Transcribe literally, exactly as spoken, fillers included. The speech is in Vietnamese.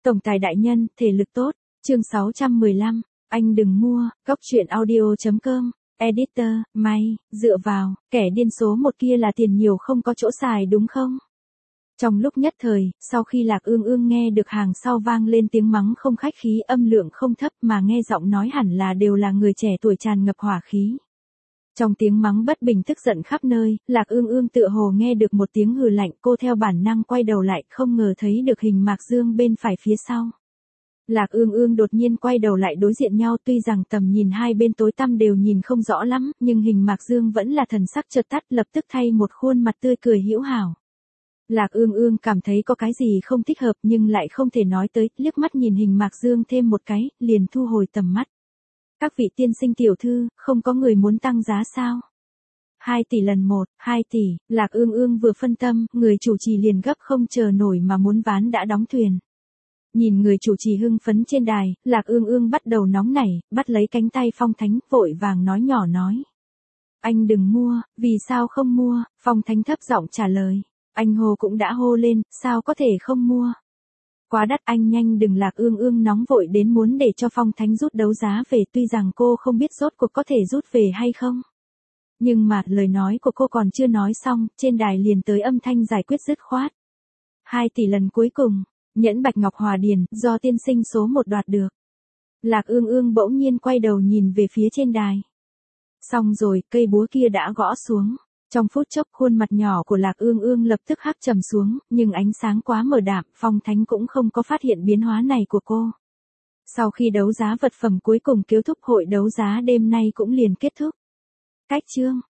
Tổng tài đại nhân, thể lực tốt. Chương sáu trăm mười lăm, anh đừng mua. Góc truyện audio chấm com. Editor, may, dựa vào, kẻ điên số một kia là tiền nhiều không có chỗ xài đúng không? Trong lúc nhất thời, sau khi Lạc Ương Ương nghe được hàng sau vang lên tiếng mắng không khách khí, âm lượng không thấp mà nghe giọng nói hẳn là đều là người trẻ tuổi tràn ngập hỏa khí. Trong tiếng mắng bất bình tức giận khắp nơi, Lạc Ương Ương tựa hồ nghe được một tiếng hừ lạnh, cô theo bản năng quay đầu lại, không ngờ thấy được hình Mạc Dương bên phải phía sau. Lạc Ương Ương đột nhiên quay đầu lại đối diện nhau, tuy rằng tầm nhìn hai bên tối tăm đều nhìn không rõ lắm, nhưng hình Mạc Dương vẫn là thần sắc chợt tắt, lập tức thay một khuôn mặt tươi cười hữu hảo. Lạc Ương Ương cảm thấy có cái gì không thích hợp nhưng lại không thể nói tới, liếc mắt nhìn hình Mạc Dương thêm một cái, liền thu hồi tầm mắt. Các vị tiên sinh tiểu thư, không có người muốn tăng giá sao? Hai tỷ lần một, hai tỷ, Lạc Ương Ương vừa phân tâm, người chủ trì liền gấp không chờ nổi mà muốn ván đã đóng thuyền. Nhìn người chủ trì hưng phấn trên đài, Lạc Ương Ương bắt đầu nóng nảy, bắt lấy cánh tay Phong Thánh, vội vàng nói nhỏ nói. Anh đừng mua, vì sao không mua? Phong Thánh thấp giọng trả lời. Anh hô cũng đã hô lên, sao có thể không mua? Quá đắt, anh nhanh đừng. Lạc Ương Ương nóng vội đến muốn để cho Phong Thánh rút đấu giá về, tuy rằng cô không biết rốt cuộc có thể rút về hay không. Nhưng mà, lời nói của cô còn chưa nói xong, trên đài liền tới âm thanh giải quyết dứt khoát. Hai tỷ lần cuối cùng, nhẫn bạch ngọc hòa điền, do tiên sinh số một đoạt được. Lạc Ương Ương bỗng nhiên quay đầu nhìn về phía trên đài. Xong rồi, cây búa kia đã gõ xuống. Trong phút chốc, khuôn mặt nhỏ của Lạc Ương Ương lập tức hắt trầm xuống, nhưng ánh sáng quá mờ đạm, Phong Thánh cũng không có phát hiện biến hóa này của cô. Sau khi đấu giá vật phẩm cuối cùng kết thúc, hội đấu giá đêm nay cũng liền kết thúc. Cách chương